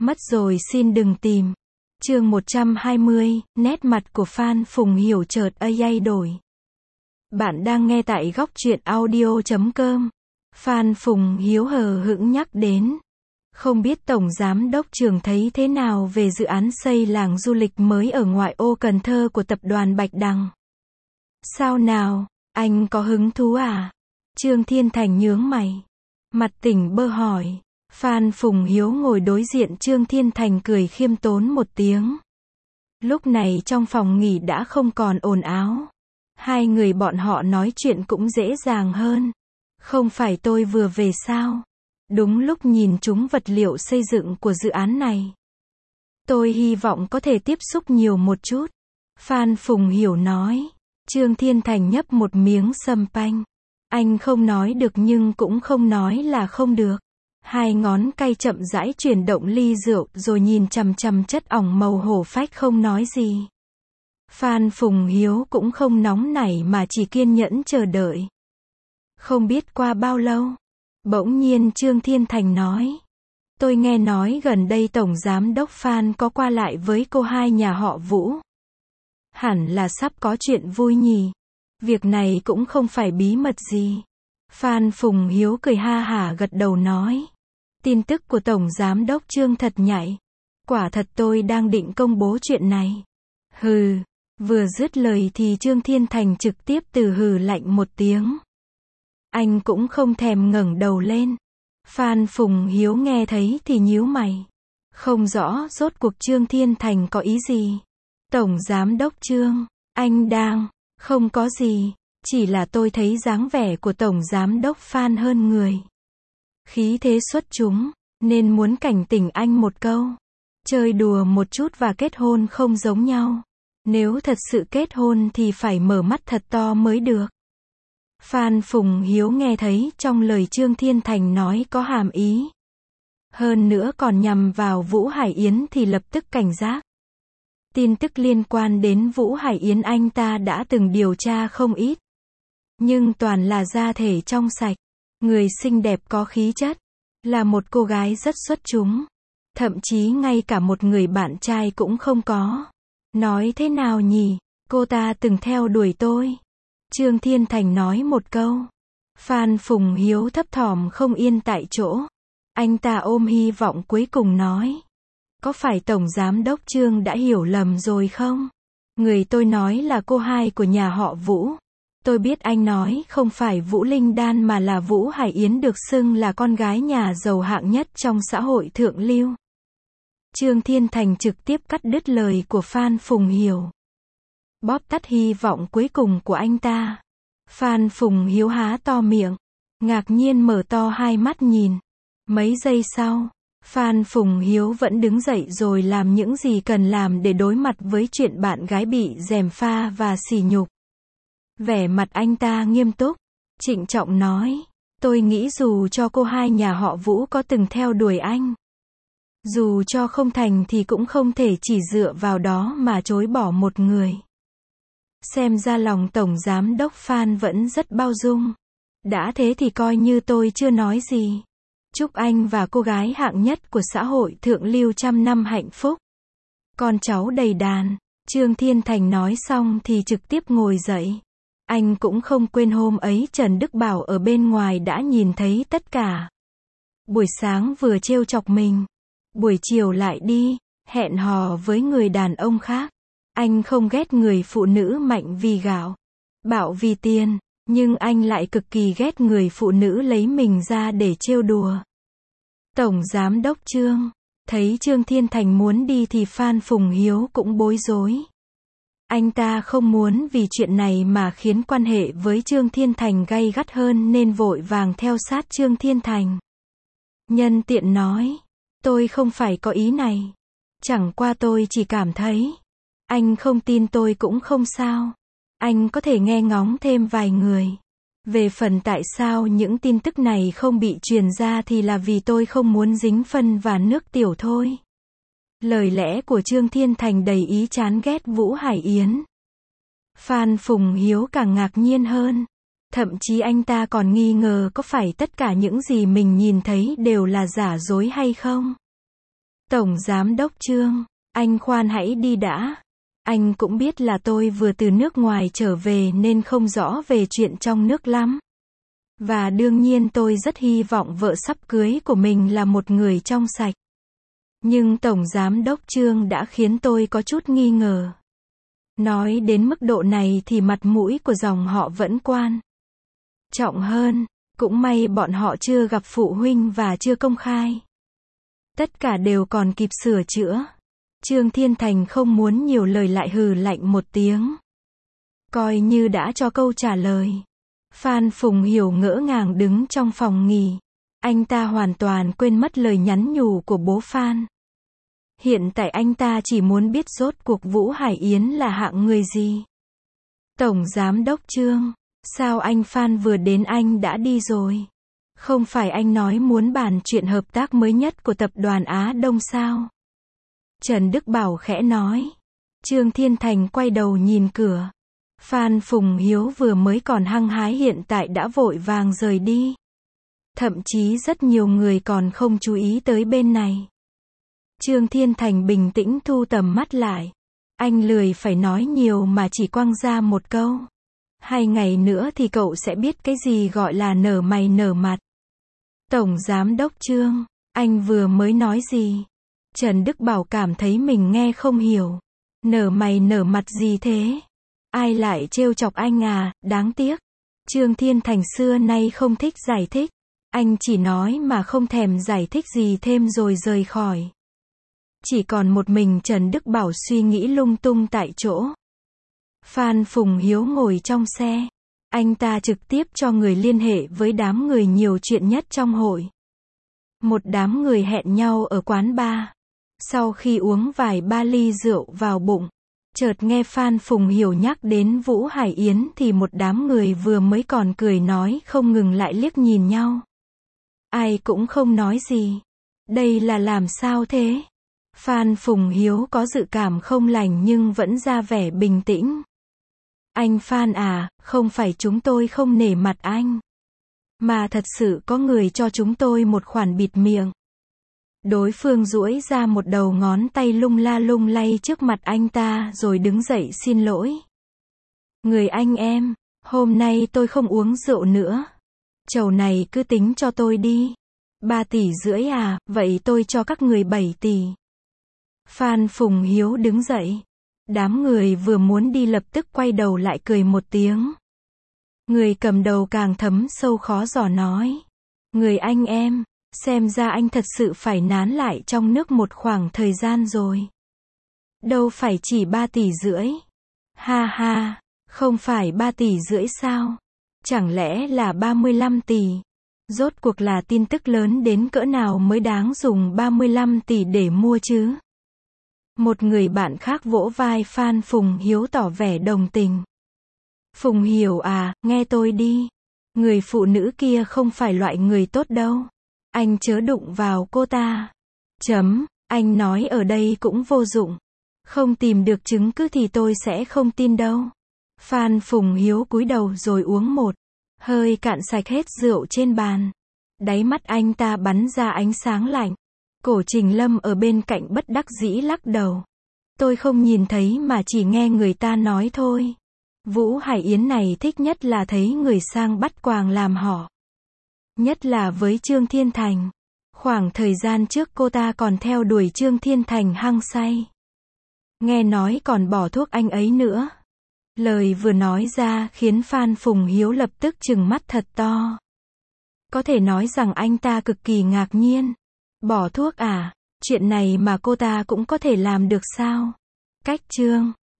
Mất rồi xin đừng tìm. Chương 120, nét mặt của Phan Phùng Hiểu chợt AI đổi. Bạn đang nghe tại góc truyện audio.com. Phan Phùng Hiếu hờ hững nhắc đến. Không biết Tổng Giám đốc Trường thấy thế nào về dự án xây làng du lịch mới ở ngoại ô Cần Thơ của tập đoàn Bạch Đằng? Sao nào, anh có hứng thú à? Trương Thiên Thành nhướng mày. Mặt tỉnh bơ hỏi. Phan Phùng Hiếu ngồi đối diện Trương Thiên Thành cười khiêm tốn một tiếng. Lúc này trong phòng nghỉ đã không còn ồn ào. Hai người bọn họ nói chuyện cũng dễ dàng hơn. Không phải tôi vừa về sao? Đúng lúc nhìn chúng vật liệu xây dựng của dự án này. Tôi hy vọng có thể tiếp xúc nhiều một chút. Phan Phùng Hiểu nói. Trương Thiên Thành nhấp một miếng sâm panh. Anh không nói được nhưng cũng không nói là không được. Hai ngón tay chậm rãi chuyển động ly rượu rồi nhìn chằm chằm chất ỏng màu hổ phách không nói gì. Phan Phùng Hiếu cũng không nóng nảy mà chỉ kiên nhẫn chờ đợi. Không biết qua bao lâu. Bỗng nhiên Trương Thiên Thành nói. Tôi nghe nói gần đây Tổng Giám đốc Phan có qua lại với cô hai nhà họ Vũ. Hẳn là sắp có chuyện vui nhỉ. Việc này cũng không phải bí mật gì. Phan Phùng Hiếu cười ha hả gật đầu nói. Tin tức của Tổng Giám đốc Trương thật nhạy. Quả thật tôi đang định công bố chuyện này. Hừ. Vừa dứt lời thì Trương Thiên Thành trực tiếp từ hừ lạnh một tiếng. Anh cũng không thèm ngẩng đầu lên. Phan Phùng Hiếu nghe thấy thì nhíu mày. Không rõ rốt cuộc Trương Thiên Thành có ý gì. Tổng Giám đốc Trương, anh đang, không có gì, chỉ là tôi thấy dáng vẻ của Tổng Giám đốc Phan hơn người. Khí thế xuất chúng, nên muốn cảnh tỉnh anh một câu. Chơi đùa một chút và kết hôn không giống nhau. Nếu thật sự kết hôn thì phải mở mắt thật to mới được. Phan Phùng Hiếu nghe thấy trong lời Trương Thiên Thành nói có hàm ý. Hơn nữa còn nhằm vào Vũ Hải Yến thì lập tức cảnh giác. Tin tức liên quan đến Vũ Hải Yến anh ta đã từng điều tra không ít. Nhưng toàn là da thể trong sạch. Người xinh đẹp có khí chất. Là một cô gái rất xuất chúng. Thậm chí ngay cả một người bạn trai cũng không có. Nói thế nào nhỉ? Cô ta từng theo đuổi tôi. Trương Thiên Thành nói một câu. Phan Phùng Hiếu thấp thỏm không yên tại chỗ. Anh ta ôm hy vọng cuối cùng nói. Có phải Tổng Giám đốc Trương đã hiểu lầm rồi không? Người tôi nói là cô hai của nhà họ Vũ. Tôi biết anh nói không phải Vũ Linh Đan mà là Vũ Hải Yến được xưng là con gái nhà giàu hạng nhất trong xã hội thượng lưu. Trương Thiên Thành trực tiếp cắt đứt lời của Phan Phùng Hiểu. Bóp tắt hy vọng cuối cùng của anh ta. Phan Phùng Hiếu há to miệng. Ngạc nhiên mở to hai mắt nhìn. Mấy giây sau. Phan Phùng Hiếu vẫn đứng dậy rồi làm những gì cần làm để đối mặt với chuyện bạn gái bị gièm pha và sỉ nhục. Vẻ mặt anh ta nghiêm túc, trịnh trọng nói, tôi nghĩ dù cho cô hai nhà họ Vũ có từng theo đuổi anh, dù cho không thành thì cũng không thể chỉ dựa vào đó mà chối bỏ một người. Xem ra lòng Tổng Giám đốc Phan vẫn rất bao dung. Đã thế thì coi như tôi chưa nói gì. Chúc anh và cô gái hạng nhất của xã hội thượng lưu trăm năm hạnh phúc. Con cháu đầy đàn. Trương Thiên Thành nói xong thì trực tiếp ngồi dậy. Anh cũng không quên hôm ấy Trần Đức Bảo ở bên ngoài đã nhìn thấy tất cả. Buổi sáng vừa trêu chọc mình. Buổi chiều lại đi, hẹn hò với người đàn ông khác. Anh không ghét người phụ nữ mạnh vì gạo, bạo vì tiền. Nhưng anh lại cực kỳ ghét người phụ nữ lấy mình ra để trêu đùa. Tổng Giám đốc Trương. Thấy Trương Thiên Thành muốn đi thì Phan Phùng Hiếu cũng bối rối. Anh ta không muốn vì chuyện này mà khiến quan hệ với Trương Thiên Thành gay gắt hơn nên vội vàng theo sát Trương Thiên Thành. Nhân tiện nói. Tôi không phải có ý này. Chẳng qua tôi chỉ cảm thấy. Anh không tin tôi cũng không sao. Anh có thể nghe ngóng thêm vài người. Về phần tại sao những tin tức này không bị truyền ra thì là vì tôi không muốn dính phân và nước tiểu thôi. Lời lẽ của Trương Thiên Thành đầy ý chán ghét Vũ Hải Yến. Phan Phùng Hiếu càng ngạc nhiên hơn. Thậm chí anh ta còn nghi ngờ có phải tất cả những gì mình nhìn thấy đều là giả dối hay không. Tổng Giám đốc Trương, anh khoan hãy đi đã. Anh cũng biết là tôi vừa từ nước ngoài trở về nên không rõ về chuyện trong nước lắm. Và đương nhiên tôi rất hy vọng vợ sắp cưới của mình là một người trong sạch. Nhưng Tổng Giám đốc Trương đã khiến tôi có chút nghi ngờ. Nói đến mức độ này thì mặt mũi của dòng họ vẫn quan trọng hơn. Cũng may bọn họ chưa gặp phụ huynh và chưa công khai. Tất cả đều còn kịp sửa chữa. Trương Thiên Thành không muốn nhiều lời lại hừ lạnh một tiếng. Coi như đã cho câu trả lời. Phan Phùng Hiểu ngỡ ngàng đứng trong phòng nghỉ. Anh ta hoàn toàn quên mất lời nhắn nhủ của bố Phan. Hiện tại anh ta chỉ muốn biết rốt cuộc Vũ Hải Yến là hạng người gì. Tổng Giám đốc Trương, sao anh Phan vừa đến anh đã đi rồi? Không phải anh nói muốn bàn chuyện hợp tác mới nhất của tập đoàn Á Đông sao? Trần Đức Bảo khẽ nói. Trương Thiên Thành quay đầu nhìn cửa. Phan Phùng Hiếu vừa mới còn hăng hái hiện tại đã vội vàng rời đi. Thậm chí rất nhiều người còn không chú ý tới bên này. Trương Thiên Thành bình tĩnh thu tầm mắt lại. Anh lười phải nói nhiều mà chỉ quăng ra một câu. 2 ngày nữa thì cậu sẽ biết cái gì gọi là nở mày nở mặt. Tổng Giám đốc Trương, anh vừa mới nói gì? Trần Đức Bảo cảm thấy mình nghe không hiểu. Nở mày nở mặt gì thế? Ai lại trêu chọc anh à, đáng tiếc. Trương Thiên Thành xưa nay không thích giải thích. Anh chỉ nói mà không thèm giải thích gì thêm rồi rời khỏi. Chỉ còn một mình Trần Đức Bảo suy nghĩ lung tung tại chỗ. Phan Phùng Hiếu ngồi trong xe. Anh ta trực tiếp cho người liên hệ với đám người nhiều chuyện nhất trong hội. Một đám người hẹn nhau ở quán bar. Sau khi uống vài ba ly rượu vào bụng, chợt nghe Phan Phùng Hiểu nhắc đến Vũ Hải Yến thì một đám người vừa mới còn cười nói không ngừng lại liếc nhìn nhau. Ai cũng không nói gì. Đây là làm sao thế? Phan Phùng Hiếu có dự cảm không lành nhưng vẫn ra vẻ bình tĩnh. Anh Phan à, không phải chúng tôi không nể mặt anh. Mà thật sự có người cho chúng tôi một khoản bịt miệng. Đối phương duỗi ra một đầu ngón tay lung la lung lay trước mặt anh ta rồi đứng dậy xin lỗi. Người anh em, hôm nay tôi không uống rượu nữa. Chầu này cứ tính cho tôi đi. 3,5 tỷ à, vậy tôi cho các người 7 tỷ. Phan Phùng Hiếu đứng dậy. Đám người vừa muốn đi lập tức quay đầu lại cười một tiếng. Người cầm đầu càng thấm sâu khó giỏ nói. Người anh em, xem ra anh thật sự phải nán lại trong nước một khoảng thời gian rồi. Đâu phải chỉ 3,5 tỷ. Ha ha, không phải 3,5 tỷ sao? Chẳng lẽ là 35 tỷ? Rốt cuộc là tin tức lớn đến cỡ nào mới đáng dùng 35 tỷ để mua chứ? Một người bạn khác vỗ vai Phan Phùng Hiếu tỏ vẻ đồng tình. Phùng Hiểu à, nghe tôi đi. Người phụ nữ kia không phải loại người tốt đâu. Anh chớ đụng vào cô ta. Anh nói ở đây cũng vô dụng. Không tìm được chứng cứ thì tôi sẽ không tin đâu. Phan Phùng Hiếu cúi đầu rồi uống một hơi cạn sạch hết rượu trên bàn. Đáy mắt anh ta bắn ra ánh sáng lạnh. Cổ Trình Lâm ở bên cạnh bất đắc dĩ lắc đầu. Tôi không nhìn thấy mà chỉ nghe người ta nói thôi. Vũ Hải Yến này thích nhất là thấy người sang bắt quàng làm họ. Nhất là với Trương Thiên Thành. Khoảng thời gian trước cô ta còn theo đuổi Trương Thiên Thành hăng say. Nghe nói còn bỏ thuốc anh ấy nữa. Lời vừa nói ra khiến Phan Phùng Hiếu lập tức trừng mắt thật to. Có thể nói rằng anh ta cực kỳ ngạc nhiên. Bỏ thuốc à? Chuyện này mà cô ta cũng có thể làm được sao? Cách Trương